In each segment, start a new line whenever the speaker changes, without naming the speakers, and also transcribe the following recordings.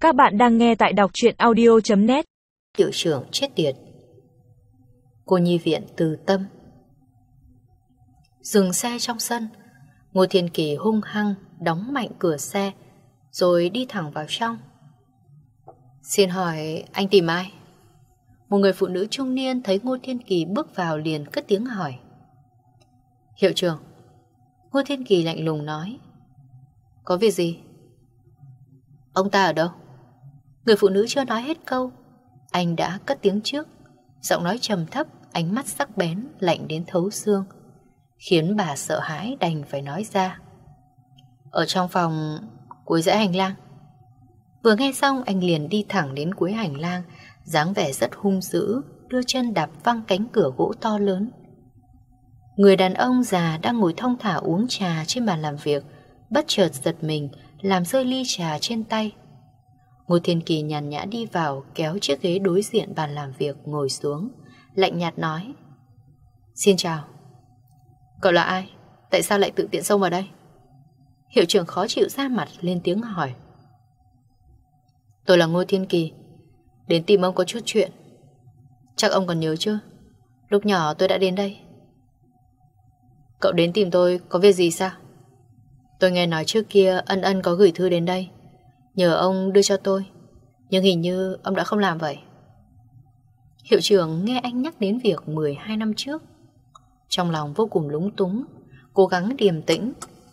Các bạn đang nghe tại đọc truyện audio.net.
Hiệu trưởng chết tiệt. Cô nhi viện Từ Tâm. Dừng xe trong sân, Ngô Thiên Kỳ hung hăng đóng mạnh cửa xe rồi đi thẳng vào trong. Xin hỏi anh tìm ai? Một người phụ nữ trung niên thấy Ngô Thiên Kỳ bước vào liền cất tiếng hỏi. Hiệu trưởng. Ngô Thiên Kỳ lạnh lùng nói. Có việc gì? Ông ta ở đâu? Người phụ nữ chưa nói hết câu, anh đã cất tiếng trước. Giọng nói trầm thấp, ánh mắt sắc bén, lạnh đến thấu xương, khiến bà sợ hãi đành phải nói ra. Ở trong phòng cuối dãy hành lang. Vừa nghe xong anh liền đi thẳng đến cuối hành lang, dáng vẻ rất hung dữ, đưa chân đạp văng cánh cửa gỗ to lớn. Người đàn ông già đang ngồi thong thả uống trà trên bàn làm việc bất chợt giật mình, làm rơi ly trà trên tay. Ngô Thiên Kỳ nhàn nhã đi vào, kéo chiếc ghế đối diện bàn làm việc ngồi xuống, lạnh nhạt nói. Xin chào. Cậu là ai? Tại sao lại tự tiện xông vào đây? Hiệu trưởng khó chịu ra mặt lên tiếng hỏi. Tôi là Ngô Thiên Kỳ, đến tìm ông có chút chuyện. Chắc ông còn nhớ chứ? Lúc nhỏ tôi đã đến đây. Cậu đến tìm tôi có việc gì sao? Tôi nghe nói trước kia Ân Ân có gửi thư đến đây, nhờ ông đưa cho tôi, nhưng hình như ông đã không làm vậy. Hiệu trưởng nghe anh nhắc đến việc 12 năm trước, trong lòng vô cùng lúng túng, cố gắng điềm tĩnh.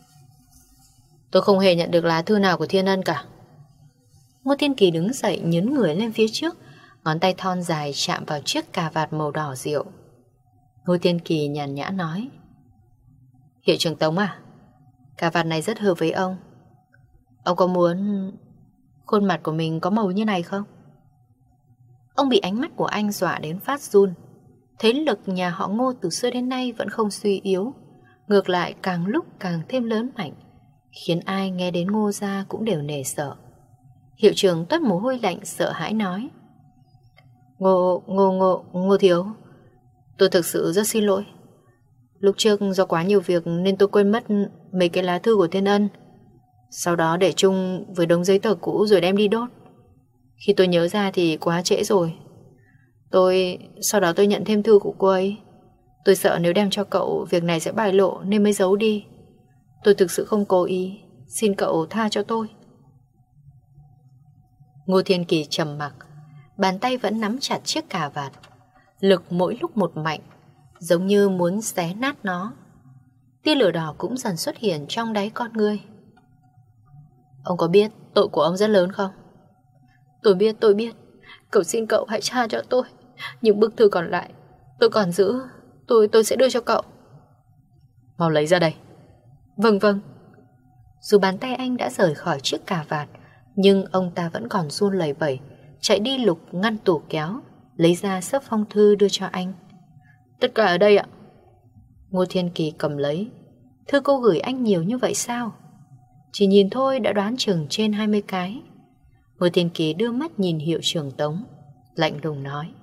Tôi không hề nhận được lá thư nào của Thiên Ân cả. Ngô Thiên Kỳ đứng dậy nhấn người lên phía trước, ngón tay thon dài chạm vào chiếc cà vạt màu đỏ rượu. Ngô Thiên Kỳ nhàn nhã nói. Hiệu trưởng Tống à, cà vạt này rất hợp với ông. Ông có muốn khuôn mặt của mình có màu như này không? Ông bị ánh mắt của anh dọa đến phát run. Thế lực nhà họ Ngô từ xưa đến nay vẫn không suy yếu, ngược lại càng lúc càng thêm lớn mạnh, khiến ai nghe đến Ngô gia cũng đều nể sợ. Hiệu trưởng toát mồ hôi lạnh sợ hãi nói. Ngô thiếu, tôi thực sự rất xin lỗi. Lúc trước do quá nhiều việc nên tôi quên mất mấy cái lá thư của Thiên Ân, sau đó để chung với đống giấy tờ cũ rồi đem đi đốt. Khi tôi nhớ ra thì quá trễ rồi. Sau đó tôi nhận thêm thư của cô ấy. Tôi sợ nếu đem cho cậu việc này sẽ bại lộ nên mới giấu đi. Tôi thực sự không cố ý, xin cậu tha cho tôi. Ngô Thiên Kỳ trầm mặc, bàn tay vẫn nắm chặt chiếc cà vạt, lực mỗi lúc một mạnh, giống như muốn xé nát nó. Tia lửa đỏ cũng dần xuất hiện trong đáy con ngươi. Ông có biết tội của ông rất lớn không? Tôi biết. Cầu xin cậu hãy tha cho tôi. Những bức thư còn lại tôi còn giữ, tôi sẽ đưa cho cậu. Mau lấy ra đây. Vâng. Dù bàn tay anh đã rời khỏi chiếc cà vạt, nhưng ông ta vẫn còn run lẩy bẩy, chạy đi lục ngăn tủ kéo, lấy ra xấp phong thư đưa cho anh. Tất cả ở đây ạ. Ngô Thiên Kỳ cầm lấy. Thư cô gửi anh nhiều như vậy sao? Chỉ nhìn thôi đã đoán chừng trên 20 cái. Ngô Thiên Kỳ đưa mắt nhìn hiệu trưởng Tống, lạnh lùng nói.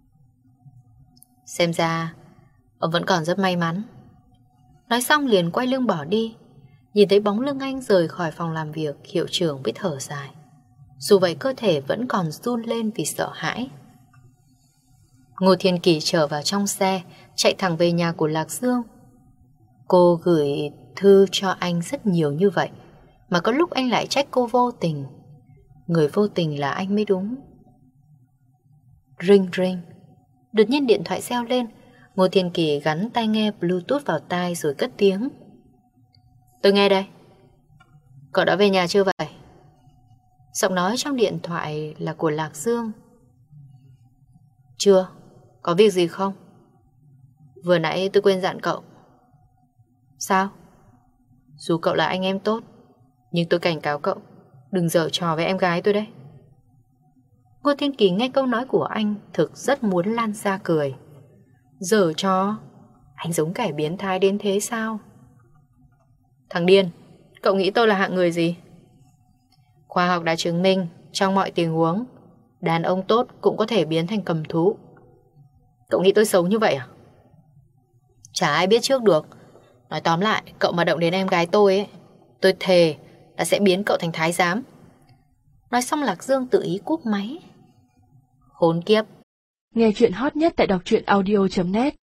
Xem ra ông vẫn còn rất may mắn. Nói xong liền quay lưng bỏ đi. Nhìn thấy bóng lưng anh rời khỏi phòng làm việc, hiệu trưởng biết thở dài. Dù vậy cơ thể vẫn còn run lên vì sợ hãi. Ngô Thiên Kỳ trở vào trong xe, chạy thẳng về nhà của Lạc Dương. Cô gửi thư cho anh rất nhiều như vậy, mà có lúc anh lại trách cô vô tình. Người vô tình là anh mới đúng. Ring ring. Đột nhiên điện thoại reo lên. Ngô Thiên Kỳ gắn tai nghe Bluetooth vào tai rồi cất tiếng. Tôi nghe đây. Cậu đã về nhà chưa vậy? Giọng nói trong điện thoại là của Lạc Dương. Chưa. Có việc gì không? Vừa nãy tôi quên dặn cậu. Sao? Dù cậu là anh em tốt, nhưng tôi cảnh cáo cậu đừng giở trò với em gái tôi đấy. Ngô Thiên Kỳ nghe câu nói của anh thực rất muốn lan ra cười. Giở trò? Anh giống kẻ biến thái đến thế sao? Thằng điên, cậu nghĩ tôi là hạng người gì? Khoa học đã chứng minh trong mọi tình huống, đàn ông tốt cũng có thể biến thành cầm thú. Cậu nghĩ tôi xấu như vậy à? Chả ai biết trước được. Nói tóm lại, cậu mà động đến em gái tôi ấy, tôi thề là sẽ biến cậu thành thái giám. Nói xong Lạc Dương tự ý cúp máy. Khốn kiếp.
Nghe chuyện hot nhất tại đọc truyện audio.net